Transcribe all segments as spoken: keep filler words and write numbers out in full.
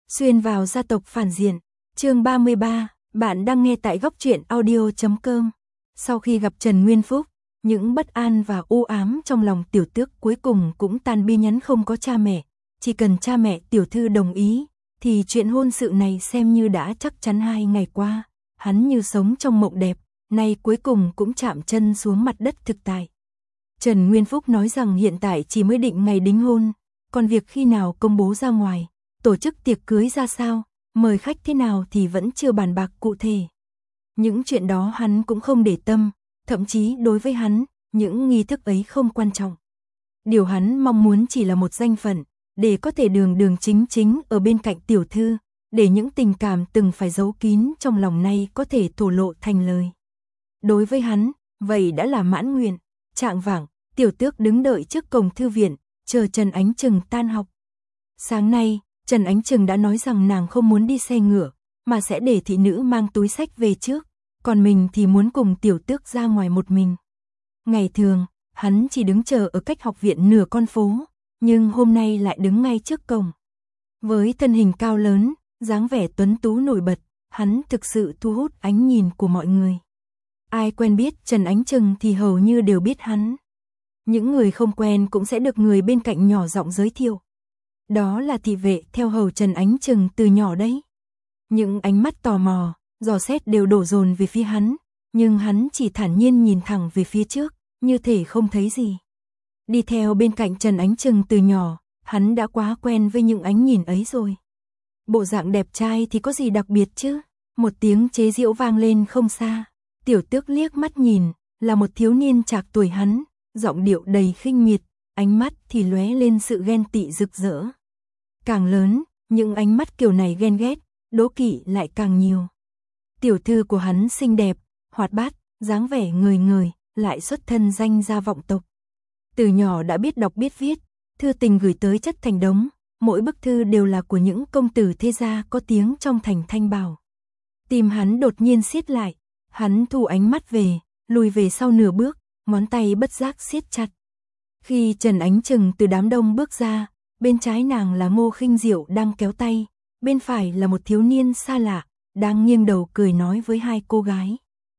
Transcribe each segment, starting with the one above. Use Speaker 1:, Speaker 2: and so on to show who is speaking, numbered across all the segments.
Speaker 1: Xuyên vào gia tộc phản diện. Chương ba mươi ba, bạn đang nghe tại góc truyện audio chấm com. Sau khi gặp Trần Nguyên Phúc, những bất an và u ám trong lòng Tiểu Tước cuối cùng cũng tan bi. Nhắn không có cha mẹ, chỉ cần cha mẹ Tiểu Thư đồng ý, thì chuyện hôn sự này xem như đã chắc chắn. Hai ngày qua, hắn như sống trong mộng đẹp, nay cuối cùng cũng chạm chân xuống mặt đất thực tại. Trần Nguyên Phúc nói rằng hiện tại chỉ mới định ngày đính hôn, còn việc khi nào công bố ra ngoài, tổ chức tiệc cưới ra sao, mời khách thế nào thì vẫn chưa bàn bạc cụ thể. Những chuyện đó hắn cũng không để tâm, thậm chí đối với hắn, những nghi thức ấy không quan trọng. Điều hắn mong muốn chỉ là một danh phận, để có thể đường đường chính chính ở bên cạnh Tiểu Thư, để những tình cảm từng phải giấu kín trong lòng nay có thể thổ lộ thành lời. Đối với hắn, vậy đã là mãn nguyện. Trạng vạng, Tiểu Tước đứng đợi trước cổng thư viện, chờ Trần Ánh Trừng tan học. Sáng nay, Trần Ánh Trừng đã nói rằng nàng không muốn đi xe ngựa, mà sẽ để thị nữ mang túi sách về trước, còn mình thì muốn cùng Tiểu Tước ra ngoài một mình. Ngày thường, hắn chỉ đứng chờ ở cách học viện nửa con phố, nhưng hôm nay lại đứng ngay trước cổng. Với thân hình cao lớn, dáng vẻ tuấn tú nổi bật, hắn thực sự thu hút ánh nhìn của mọi người. Ai quen biết Trần Ánh Trừng thì hầu như đều biết hắn. Những người không quen cũng sẽ được người bên cạnh nhỏ giọng giới thiệu. Đó là thị vệ theo hầu Trần Ánh Trừng từ nhỏ đấy. Những ánh mắt tò mò, dò xét đều đổ dồn về phía hắn, nhưng hắn chỉ thản nhiên nhìn thẳng về phía trước, như thể không thấy gì. Đi theo bên cạnh Trần Ánh Trừng từ nhỏ, hắn đã quá quen với những ánh nhìn ấy rồi. Bộ dạng đẹp trai thì có gì đặc biệt chứ? Một tiếng chế giễu vang lên không xa. Tiểu Tước liếc mắt nhìn, là một thiếu niên trạc tuổi hắn, giọng điệu đầy khinh miệt, ánh mắt thì lóe lên sự ghen tị rực rỡ. Càng lớn, những ánh mắt kiểu này ghen ghét, đố kỵ lại càng nhiều. Tiểu thư của hắn xinh đẹp, hoạt bát, dáng vẻ ngời ngời, lại xuất thân danh gia vọng tộc. Từ nhỏ đã biết đọc biết viết, thư tình gửi tới chất thành đống, mỗi bức thư đều là của những công tử thế gia có tiếng trong thành Thanh Bảo. Tim hắn đột nhiên siết lại, hắn thu ánh mắt về, lùi về sau nửa bước, ngón tay bất giác siết chặt. Khi Trần Ánh Trừng từ đám đông bước ra, bên trái nàng là Ngô Khinh Diệu đang kéo tay, bên phải là một thiếu niên xa lạ, đang nghiêng đầu cười nói với hai cô gái.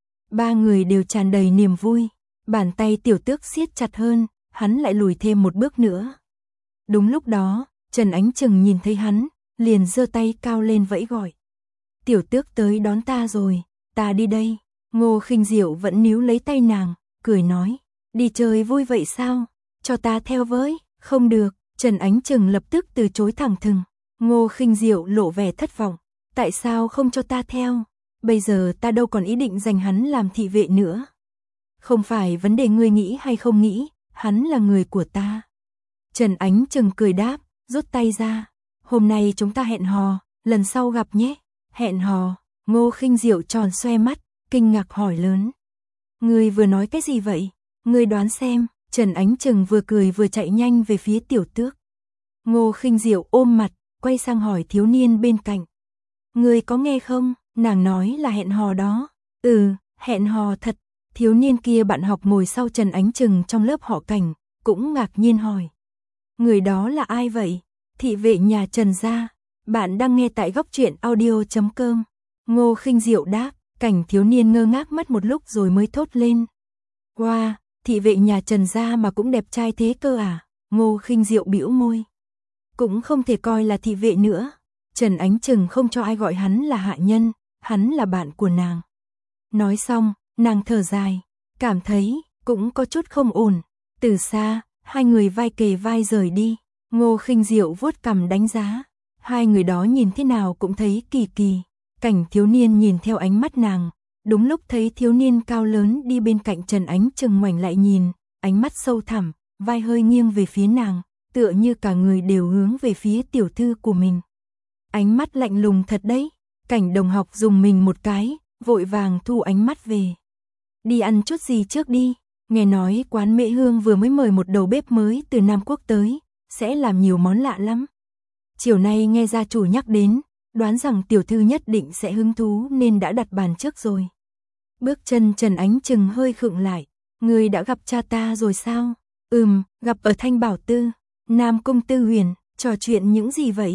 Speaker 1: Ba người đều tràn đầy niềm vui, bàn tay Tiểu Tước siết chặt hơn, hắn lại lùi thêm một bước nữa. Đúng lúc đó, Trần Ánh Trừng nhìn thấy hắn, liền giơ tay cao lên vẫy gọi. Tiểu Tước tới đón ta rồi, ta đi đây. Ngô Khinh Diệu vẫn níu lấy tay nàng, cười nói, đi chơi vui vậy sao, cho ta theo với. Không được, Trần Ánh Trừng lập tức từ chối thẳng thừng. Ngô Khinh Diệu lộ vẻ thất vọng, tại sao không cho ta theo, bây giờ ta đâu còn ý định dành hắn làm thị vệ nữa. Không phải vấn đề ngươi nghĩ hay không nghĩ, hắn là người của ta. Trần Ánh Trừng cười đáp, rút tay ra, hôm nay chúng ta hẹn hò, lần sau gặp nhé. Hẹn hò? Ngô Khinh Diệu tròn xoe mắt, kinh ngạc hỏi lớn. Ngươi vừa nói cái gì vậy? Ngươi đoán xem. Trần Ánh Trừng vừa cười vừa chạy nhanh về phía Tiểu Tước. Ngô Khinh Diệu ôm mặt, quay sang hỏi thiếu niên bên cạnh. Ngươi có nghe không? Nàng nói là hẹn hò đó. Ừ, hẹn hò thật. Thiếu niên kia bạn học ngồi sau Trần Ánh Trừng trong lớp họ Cảnh, cũng ngạc nhiên hỏi. Người đó là ai vậy? Thị vệ nhà Trần gia. Bạn đang nghe tại góc truyện audio chấm com. Ngô Khinh Diệu đáp. Cảnh thiếu niên ngơ ngác mất một lúc rồi mới thốt lên. Wow, thị vệ nhà Trần gia mà cũng đẹp trai thế cơ à? Ngô Khinh Diệu bĩu môi. Cũng không thể coi là thị vệ nữa. Trần Ánh Trừng không cho ai gọi hắn là hạ nhân, hắn là bạn của nàng. Nói xong, nàng thở dài, cảm thấy cũng có chút không ổn. Từ xa, hai người vai kề vai rời đi. Ngô Khinh Diệu vuốt cằm đánh giá. Hai người đó nhìn thế nào cũng thấy kỳ kỳ. Cảnh thiếu niên nhìn theo ánh mắt nàng, đúng lúc thấy thiếu niên cao lớn đi bên cạnh Trần Ánh Trừng ngoảnh lại nhìn, ánh mắt sâu thẳm, vai hơi nghiêng về phía nàng, tựa như cả người đều hướng về phía tiểu thư của mình. Ánh mắt lạnh lùng thật đấy. Cảnh đồng học dùng mình một cái, vội vàng thu ánh mắt về. Đi ăn chút gì trước đi, nghe nói quán Mễ Hương vừa mới mời một đầu bếp mới từ Nam Quốc tới, sẽ làm nhiều món lạ lắm. Chiều nay nghe gia chủ nhắc đến, đoán rằng tiểu thư nhất định sẽ hứng thú nên đã đặt bàn trước rồi. Bước chân Trần Ánh Trừng hơi khựng lại. Ngươi đã gặp cha ta rồi sao? Ừm, gặp ở Thanh Bảo Tư, Nam Cung Tư Huyền. Trò chuyện những gì vậy?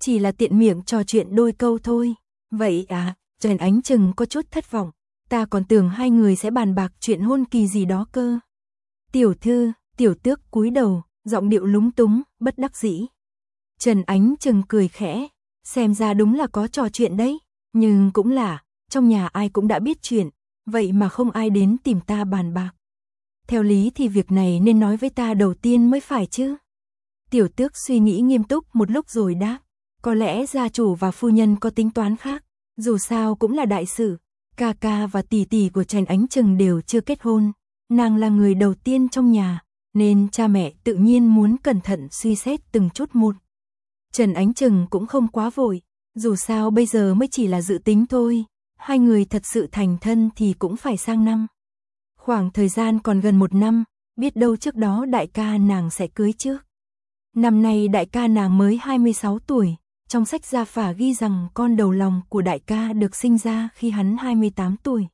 Speaker 1: chỉ là tiện miệng trò chuyện đôi câu thôi. Vậy à, Trần Ánh Trừng có chút thất vọng, ta còn tưởng hai người sẽ bàn bạc chuyện hôn kỳ gì đó cơ. Tiểu thư, Tiểu Tước cúi đầu, giọng điệu lúng túng, bất đắc dĩ. Trần Ánh Trừng cười khẽ, xem ra đúng là có trò chuyện đấy, nhưng cũng là, trong nhà ai cũng đã biết chuyện, vậy mà không ai đến tìm ta bàn bạc. Theo lý thì việc này nên nói với ta đầu tiên mới phải chứ. Tiểu Tước suy nghĩ nghiêm túc một lúc rồi đáp, có lẽ gia chủ và phu nhân có tính toán khác, dù sao cũng là đại sự, ca ca và tỷ tỷ của Trần Ánh Trừng đều chưa kết hôn, nàng là người đầu tiên trong nhà, nên cha mẹ tự nhiên muốn cẩn thận suy xét từng chút một. Trần Ánh Trừng cũng không quá vội, dù sao bây giờ mới chỉ là dự tính thôi, hai người thật sự thành thân thì cũng phải sang năm. Khoảng thời gian còn gần một năm, biết đâu trước đó đại ca nàng sẽ cưới trước. Năm nay đại ca nàng mới hai mươi sáu tuổi, trong sách gia phả ghi rằng con đầu lòng của đại ca được sinh ra khi hắn hai mươi tám tuổi.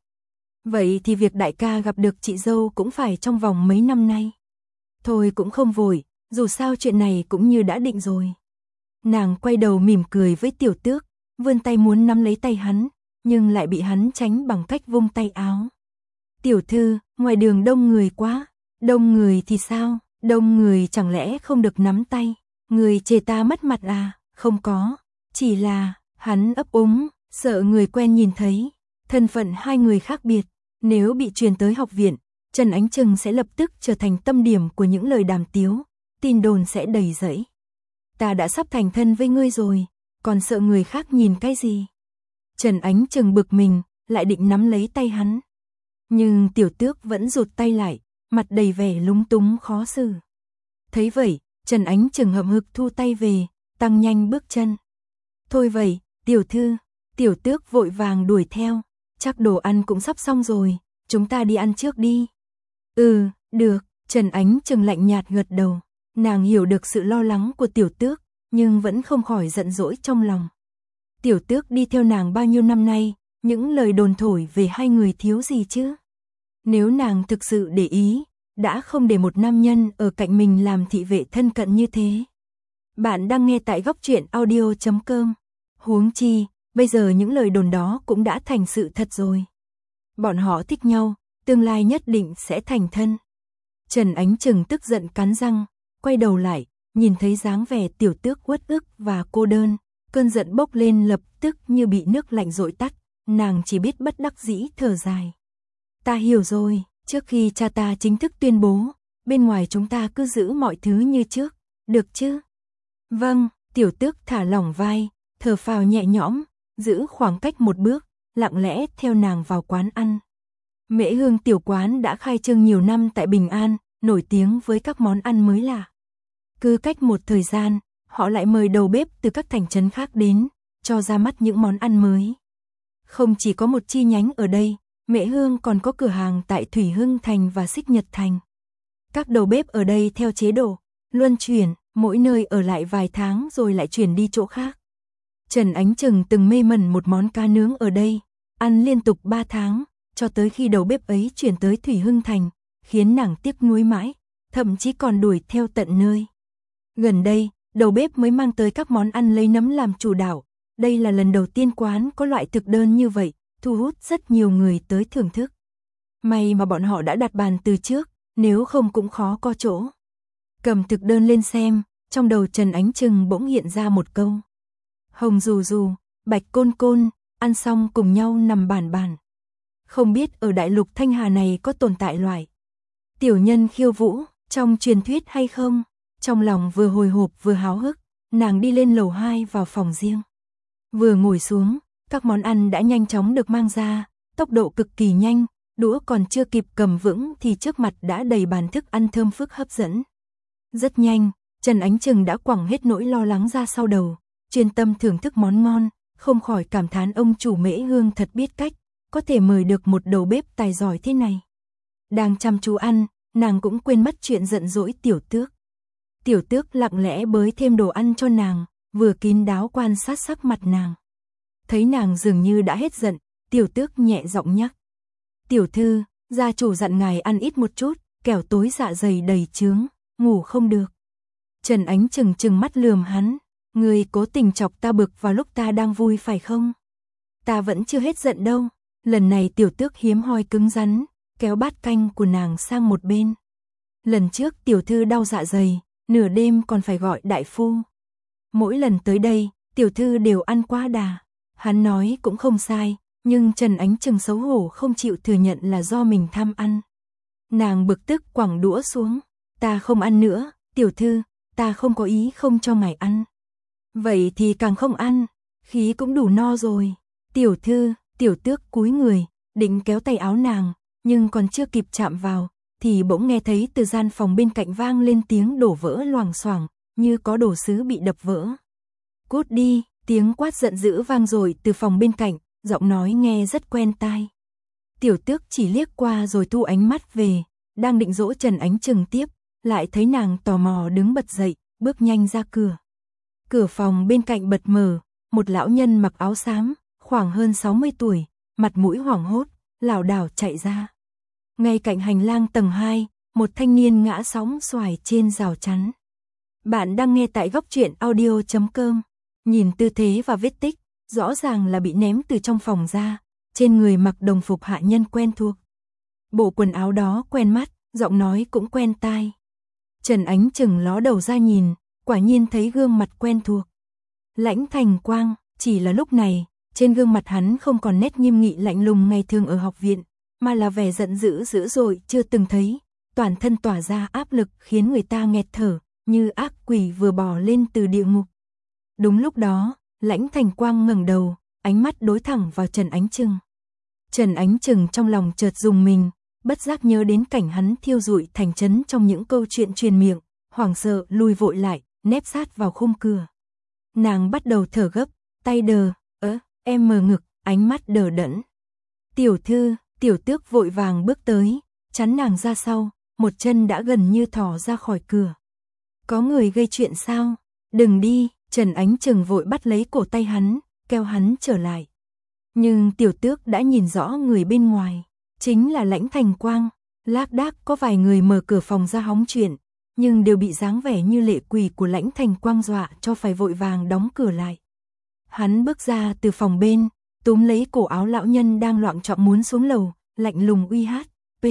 Speaker 1: Vậy thì việc đại ca gặp được chị dâu cũng phải trong vòng mấy năm nay. Thôi cũng không vội, dù sao chuyện này cũng như đã định rồi. Nàng quay đầu mỉm cười với Tiểu Tước, vươn tay muốn nắm lấy tay hắn, nhưng lại bị hắn tránh bằng cách vung tay áo. Tiểu thư, ngoài đường đông người quá. Đông người thì sao? Đông người chẳng lẽ không được nắm tay? Người chê ta mất mặt à? Không có, chỉ là, hắn ấp úng, sợ người quen nhìn thấy. Thân phận hai người khác biệt, nếu bị truyền tới học viện, Trần Ánh Trừng sẽ lập tức trở thành tâm điểm của những lời đàm tiếu, tin đồn sẽ đầy rẫy. Ta đã sắp thành thân với ngươi rồi, còn sợ người khác nhìn cái gì? Trần Ánh Trừng bực mình, lại định nắm lấy tay hắn. Nhưng Tiểu Tước vẫn rụt tay lại, mặt đầy vẻ lúng túng khó xử. Thấy vậy, Trần Ánh Trừng hậm hực thu tay về, tăng nhanh bước chân. Thôi vậy, tiểu thư, Tiểu Tước vội vàng đuổi theo, chắc đồ ăn cũng sắp xong rồi, chúng ta đi ăn trước đi. Ừ, được, Trần Ánh Trừng lạnh nhạt gật đầu, nàng hiểu được sự lo lắng của Tiểu Tước, nhưng vẫn không khỏi giận dỗi trong lòng. Tiểu Tước đi theo nàng bao nhiêu năm nay, những lời đồn thổi về hai người thiếu gì chứ? Nếu nàng thực sự để ý, đã không để một nam nhân ở cạnh mình làm thị vệ thân cận như thế. Bạn đang nghe tại góc truyện audio chấm com. Huống chi, bây giờ những lời đồn đó cũng đã thành sự thật rồi. Bọn họ thích nhau, tương lai nhất định sẽ thành thân. Trần Ánh Trừng tức giận cắn răng, quay đầu lại, nhìn thấy dáng vẻ Tiểu Tước uất ức và cô đơn, cơn giận bốc lên lập tức như bị nước lạnh dội tắt, nàng chỉ biết bất đắc dĩ thở dài. Ta hiểu rồi, trước khi cha ta chính thức tuyên bố, bên ngoài chúng ta cứ giữ mọi thứ như trước, được chứ? Vâng, Tiểu Tước thả lỏng vai, thở phào nhẹ nhõm, giữ khoảng cách một bước, lặng lẽ theo nàng vào quán ăn. Mễ Hương tiểu quán đã khai trương nhiều năm tại Bình An, nổi tiếng với các món ăn mới lạ. Cứ cách một thời gian, họ lại mời đầu bếp từ các thành trấn khác đến, cho ra mắt những món ăn mới. Không chỉ có một chi nhánh ở đây, Mễ Hương còn có cửa hàng tại Thủy Hưng Thành và Xích Nhật Thành. Các đầu bếp ở đây theo chế độ luân chuyển, mỗi nơi ở lại vài tháng rồi lại chuyển đi chỗ khác. Trần Ánh Trừng từng mê mẩn một món cá nướng ở đây, ăn liên tục ba tháng, cho tới khi đầu bếp ấy chuyển tới Thủy Hưng Thành, khiến nàng tiếc nuối mãi, thậm chí còn đuổi theo tận nơi. Gần đây, đầu bếp mới mang tới các món ăn lấy nấm làm chủ đạo, đây là lần đầu tiên quán có loại thực đơn như vậy, thu hút rất nhiều người tới thưởng thức. May mà bọn họ đã đặt bàn từ trước, nếu không cũng khó có chỗ. Cầm thực đơn lên xem, trong đầu Trần Ánh Trừng bỗng hiện ra một câu. Hồng dù dù, bạch côn côn, ăn xong cùng nhau nằm bàn bàn. Không biết ở đại lục Thanh Hà này có tồn tại loại tiểu nhân khiêu vũ trong truyền thuyết hay không? Trong lòng vừa hồi hộp vừa háo hức, nàng đi lên lầu hai vào phòng riêng. Vừa ngồi xuống, các món ăn đã nhanh chóng được mang ra, tốc độ cực kỳ nhanh, đũa còn chưa kịp cầm vững thì trước mặt đã đầy bàn thức ăn thơm phức hấp dẫn. Rất nhanh, Trần Ánh Trừng đã quẳng hết nỗi lo lắng ra sau đầu, chuyên tâm thưởng thức món ngon, không khỏi cảm thán ông chủ Mễ Hương thật biết cách, có thể mời được một đầu bếp tài giỏi thế này. Đang chăm chú ăn, nàng cũng quên mất chuyện giận dỗi Tiểu Tước. Tiểu Tước lặng lẽ bới thêm đồ ăn cho nàng, vừa kín đáo quan sát sắc mặt nàng. Thấy nàng dường như đã hết giận, Tiểu Tước nhẹ giọng nhắc. Tiểu thư, gia chủ dặn ngài ăn ít một chút, kẻo tối dạ dày đầy chướng, ngủ không được. Trần Ánh Trừng trừng mắt lườm hắn, Ngươi cố tình chọc ta bực vào lúc ta đang vui phải không? Ta vẫn chưa hết giận đâu. Lần này tiểu tước hiếm hoi cứng rắn, kéo bát canh của nàng sang một bên. Lần trước tiểu thư đau dạ dày, nửa đêm còn phải gọi đại phu. Mỗi lần tới đây, tiểu thư đều ăn quá đà. Hắn nói cũng không sai, nhưng Trần Ánh Trừng xấu hổ không chịu thừa nhận là do mình tham ăn. Nàng bực tức quẳng đũa xuống. Ta không ăn nữa, tiểu thư, ta không có ý không cho ngài ăn. Vậy thì càng không ăn, khí cũng đủ no rồi. Tiểu thư, tiểu tước cúi người, định kéo tay áo nàng, nhưng còn chưa kịp chạm vào, thì bỗng nghe thấy từ gian phòng bên cạnh vang lên tiếng đổ vỡ loảng xoảng, như có đồ sứ bị đập vỡ. Cút đi, tiếng quát giận dữ vang rồi từ phòng bên cạnh, giọng nói nghe rất quen tai. Tiểu tước chỉ liếc qua rồi thu ánh mắt về, đang định dỗ Trần Ánh Trừng tiếp, lại thấy nàng tò mò đứng bật dậy, bước nhanh ra cửa. Cửa phòng bên cạnh bật mở, một lão nhân mặc áo xám, khoảng hơn sáu mươi tuổi, mặt mũi hoảng hốt, lảo đảo chạy ra. Ngay cạnh hành lang tầng hai, một thanh niên ngã sóng xoài trên rào chắn. Bạn đang nghe tại góc truyện audio chấm com. Nhìn tư thế và vết tích, rõ ràng là bị ném từ trong phòng ra, trên người mặc đồng phục hạ nhân quen thuộc. Bộ quần áo đó quen mắt, giọng nói cũng quen tai. Trần Ánh Trừng ló đầu ra nhìn, quả nhiên thấy gương mặt quen thuộc. Lãnh Thành Quang, chỉ là lúc này, trên gương mặt hắn không còn nét nghiêm nghị lạnh lùng ngày thường ở học viện, mà là vẻ giận dữ dữ dội chưa từng thấy, toàn thân tỏa ra áp lực khiến người ta nghẹt thở, như ác quỷ vừa bò lên từ địa ngục. Đúng lúc đó, Lãnh Thành Quang ngẩng đầu, ánh mắt đối thẳng vào Trần Ánh Trừng. Trần Ánh Trừng trong lòng chợt rùng mình, bất giác nhớ đến cảnh hắn thiêu rụi thành trấn trong những câu chuyện truyền miệng, hoảng sợ lùi vội lại, nép sát vào khung cửa. Nàng bắt đầu thở gấp, tay đờ, ớ, em mờ ngực, ánh mắt đờ đẫn. Tiểu thư, tiểu tước vội vàng bước tới, chắn nàng ra sau, một chân đã gần như thò ra khỏi cửa. Có người gây chuyện sao? Đừng đi, Trần Ánh Trừng vội bắt lấy cổ tay hắn, kéo hắn trở lại. Nhưng tiểu tước đã nhìn rõ người bên ngoài, chính là Lãnh Thành Quang. Lác đác có vài người mở cửa phòng ra hóng chuyện, nhưng đều bị dáng vẻ như lệ quỷ của Lãnh Thành Quang dọa cho phải vội vàng đóng cửa lại. Hắn bước ra từ phòng bên, túm lấy cổ áo lão nhân đang loạng choạng muốn xuống lầu, lạnh lùng uy hát, "P,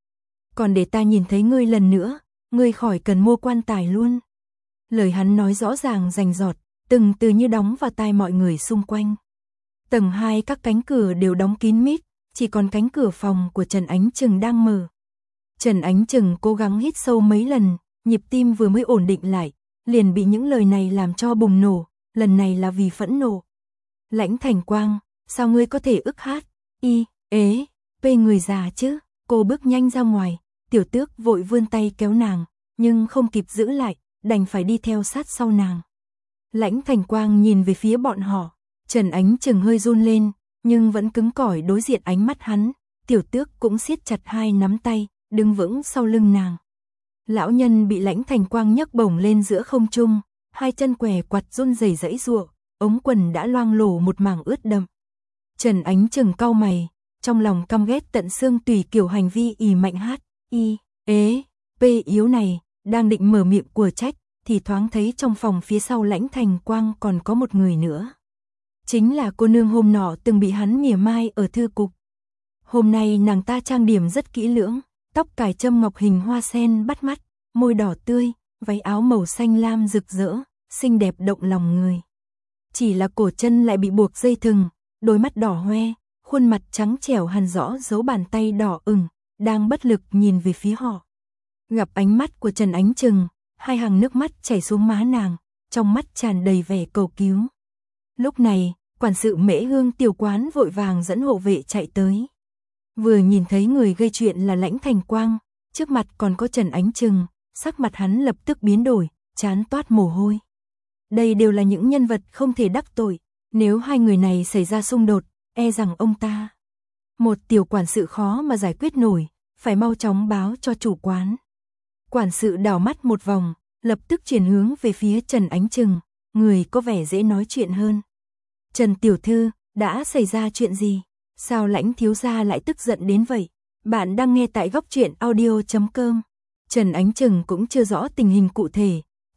Speaker 1: còn để ta nhìn thấy ngươi lần nữa, ngươi khỏi cần mua quan tài luôn." Lời hắn nói rõ ràng rành rọt, từng từ như đóng vào tai mọi người xung quanh. Tầng hai các cánh cửa đều đóng kín mít, chỉ còn cánh cửa phòng của Trần Ánh Trừng đang mở. Trần Ánh Trừng cố gắng hít sâu mấy lần, nhịp tim vừa mới ổn định lại, liền bị những lời này làm cho bùng nổ, lần này là vì phẫn nộ. Lãnh Thành Quang, sao ngươi có thể ức hát, y, ế, p người già chứ? Cô bước nhanh ra ngoài, tiểu tước vội vươn tay kéo nàng, nhưng không kịp giữ lại, đành phải đi theo sát sau nàng. Lãnh Thành Quang nhìn về phía bọn họ, Trần Ánh Trừng hơi run lên, nhưng vẫn cứng cỏi đối diện ánh mắt hắn, tiểu tước cũng siết chặt hai nắm tay, đứng vững sau lưng nàng. Lão nhân bị Lãnh Thành Quang nhấc bổng lên giữa không trung, hai chân què quặt run rẩy giãy giụa, ống quần đã loang lổ một mảng ướt đẫm. Trần Ánh Trừng cau mày, trong lòng căm ghét tận xương tùy kiểu hành vi ì mạnh hát, y, ế, p yếu này, đang định mở miệng của trách, thì thoáng thấy trong phòng phía sau Lãnh Thành Quang còn có một người nữa. Chính là cô nương hôm nọ từng bị hắn mỉa mai ở thư cục. Hôm nay nàng ta trang điểm rất kỹ lưỡng, tóc cài châm ngọc hình hoa sen bắt mắt, môi đỏ tươi, váy áo màu xanh lam rực rỡ, xinh đẹp động lòng người. Chỉ là cổ chân lại bị buộc dây thừng, đôi mắt đỏ hoe, khuôn mặt trắng trẻo hằn rõ dấu bàn tay đỏ ửng, đang bất lực nhìn về phía họ. Gặp ánh mắt của Trần Ánh Trừng, hai hàng nước mắt chảy xuống má nàng, trong mắt tràn đầy vẻ cầu cứu. Lúc này, quản sự Mễ Hương tiểu quán vội vàng dẫn hộ vệ chạy tới. Vừa nhìn thấy người gây chuyện là Lãnh Thành Quang, trước mặt còn có Trần Ánh Trừng, sắc mặt hắn lập tức biến đổi, trán toát mồ hôi. Đây đều là những nhân vật không thể đắc tội, nếu hai người này xảy ra xung đột, e rằng ông ta, một tiểu quản sự khó mà giải quyết nổi, phải mau chóng báo cho chủ quán. Quản sự đảo mắt một vòng, lập tức chuyển hướng về phía Trần Ánh Trừng, người có vẻ dễ nói chuyện hơn. Trần tiểu thư, đã xảy ra chuyện gì? Sao Lãnh thiếu gia lại tức giận đến vậy? Bạn đang nghe tại góc truyện audio chấm com. Trần Ánh Trừng cũng chưa rõ tình hình cụ thể,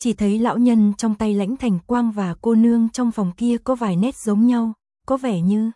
Speaker 1: chỉ thấy lão nhân trong tay Lãnh Thành Quang và cô nương trong phòng kia có vài nét giống nhau, có vẻ như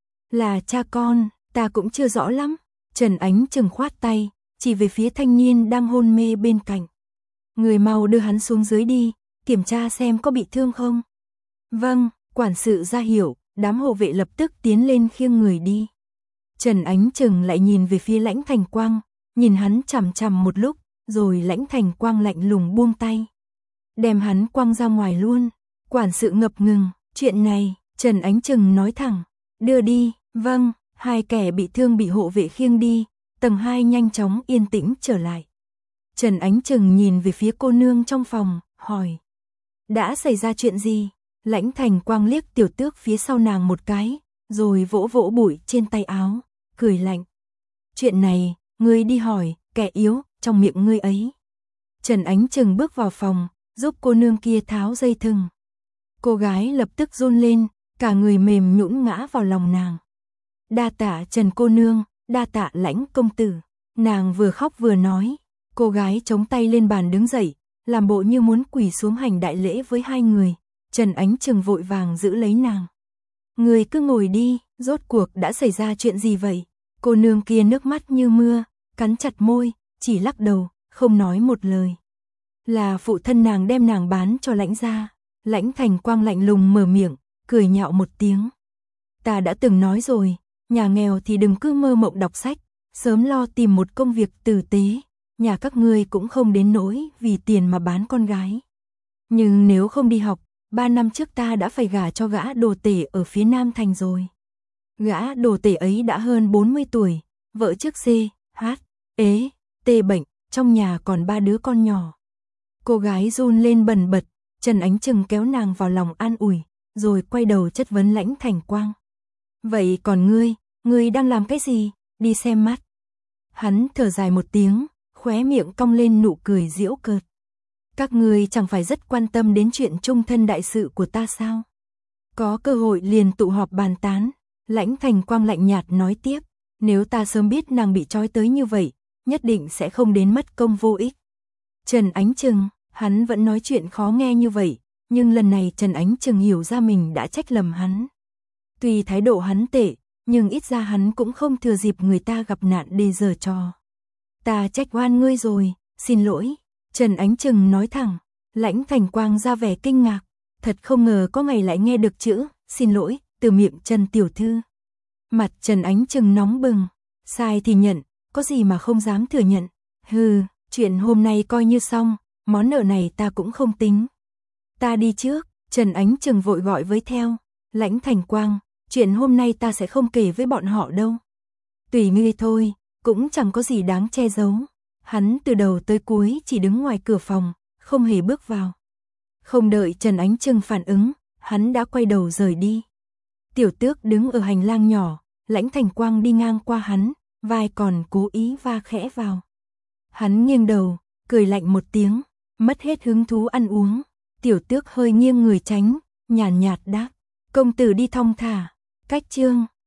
Speaker 1: là cha con, ta cũng chưa rõ lắm. Trần Ánh Trừng khoát tay, chỉ về phía thanh niên đang hôn mê bên cạnh. Người mau đưa hắn xuống dưới đi, kiểm tra xem có bị thương không. Vâng, quản sự ra hiệu, đám hộ vệ lập tức tiến lên khiêng người đi. Trần Ánh Trừng lại nhìn về phía Lãnh Thành Quang, nhìn hắn chằm chằm một lúc, rồi Lãnh Thành Quang lạnh lùng buông tay. Đem hắn quăng ra ngoài luôn. Quản sự ngập ngừng, chuyện này, Trần Ánh Trừng nói thẳng, đưa đi, vâng, hai kẻ bị thương bị hộ vệ khiêng đi, tầng hai nhanh chóng yên tĩnh trở lại. Trần Ánh Trừng nhìn về phía cô nương trong phòng, hỏi, đã xảy ra chuyện gì? Lãnh Thành Quang liếc Tiểu Tước phía sau nàng một cái, rồi vỗ vỗ bụi trên tay áo, cười lạnh. Chuyện này, ngươi đi hỏi, kẻ yếu, trong miệng ngươi ấy. Trần Ánh Trừng bước vào phòng, giúp cô nương kia tháo dây thừng. Cô gái lập tức run lên, cả người mềm nhũn ngã vào lòng nàng. Đa tạ Trần cô nương, đa tạ Lãnh công tử. Nàng vừa khóc vừa nói. Cô gái chống tay lên bàn đứng dậy, làm bộ như muốn quỳ xuống hành đại lễ với hai người. Trần Ánh Trừng vội vàng giữ lấy nàng. Người cứ ngồi đi, rốt cuộc đã xảy ra chuyện gì vậy? Cô nương kia nước mắt như mưa, cắn chặt môi, chỉ lắc đầu, không nói một lời. Là phụ thân nàng đem nàng bán cho Lãnh gia. Lãnh Thành Quang lạnh lùng mở miệng, cười nhạo một tiếng. Ta đã từng nói rồi, nhà nghèo thì đừng cứ mơ mộng đọc sách, sớm lo tìm một công việc tử tế. Nhà các ngươi cũng không đến nỗi vì tiền mà bán con gái. Nhưng nếu không đi học, ba năm trước ta đã phải gả cho gã đồ tể ở phía Nam Thành rồi. Gã đồ tể ấy đã hơn bốn mươi tuổi, vợ trước C, H, ế, T bệnh, trong nhà còn ba đứa con nhỏ. Cô gái run lên bần bật, Trần Ánh Trừng kéo nàng vào lòng an ủi, rồi quay đầu chất vấn Lãnh Thành Quang. Vậy còn ngươi, ngươi đang làm cái gì? Đi xem mắt. Hắn thở dài một tiếng, khóe miệng cong lên nụ cười giễu cợt. Các ngươi chẳng phải rất quan tâm đến chuyện chung thân đại sự của ta sao? Có cơ hội liền tụ họp bàn tán. Lãnh Thành Quang lạnh nhạt nói tiếp, nếu ta sớm biết nàng bị trói tới như vậy, nhất định sẽ không đến mất công vô ích. Trần Ánh Trừng, hắn vẫn nói chuyện khó nghe như vậy, nhưng lần này Trần Ánh Trừng hiểu ra mình đã trách lầm hắn. Tuy thái độ hắn tệ, nhưng ít ra hắn cũng không thừa dịp người ta gặp nạn để giở trò. Ta trách oan ngươi rồi, xin lỗi. Trần Ánh Trừng nói thẳng. Lãnh Thành Quang ra vẻ kinh ngạc, thật không ngờ có ngày lại nghe được chữ xin lỗi từ miệng Trần tiểu thư. Mặt Trần Ánh Trừng nóng bừng, sai thì nhận, có gì mà không dám thừa nhận. Hừ, chuyện hôm nay coi như xong, món nợ này ta cũng không tính. Ta đi trước. Trần Ánh Trừng vội gọi với theo. Lãnh Thành Quang, chuyện hôm nay ta sẽ không kể với bọn họ đâu. Tùy ngươi thôi, cũng chẳng có gì đáng che giấu. Hắn từ đầu tới cuối chỉ đứng ngoài cửa phòng, không hề bước vào. Không đợi Trần Ánh Trừng phản ứng, hắn đã quay đầu rời đi. Tiểu Tước đứng ở hành lang nhỏ, Lãnh Thành Quang đi ngang qua hắn, vai còn cố ý va khẽ vào. Hắn nghiêng đầu, cười lạnh một tiếng, mất hết hứng thú ăn uống. Tiểu Tước hơi nghiêng người tránh, nhàn nhạt đáp, công tử đi thong thả. Cách chương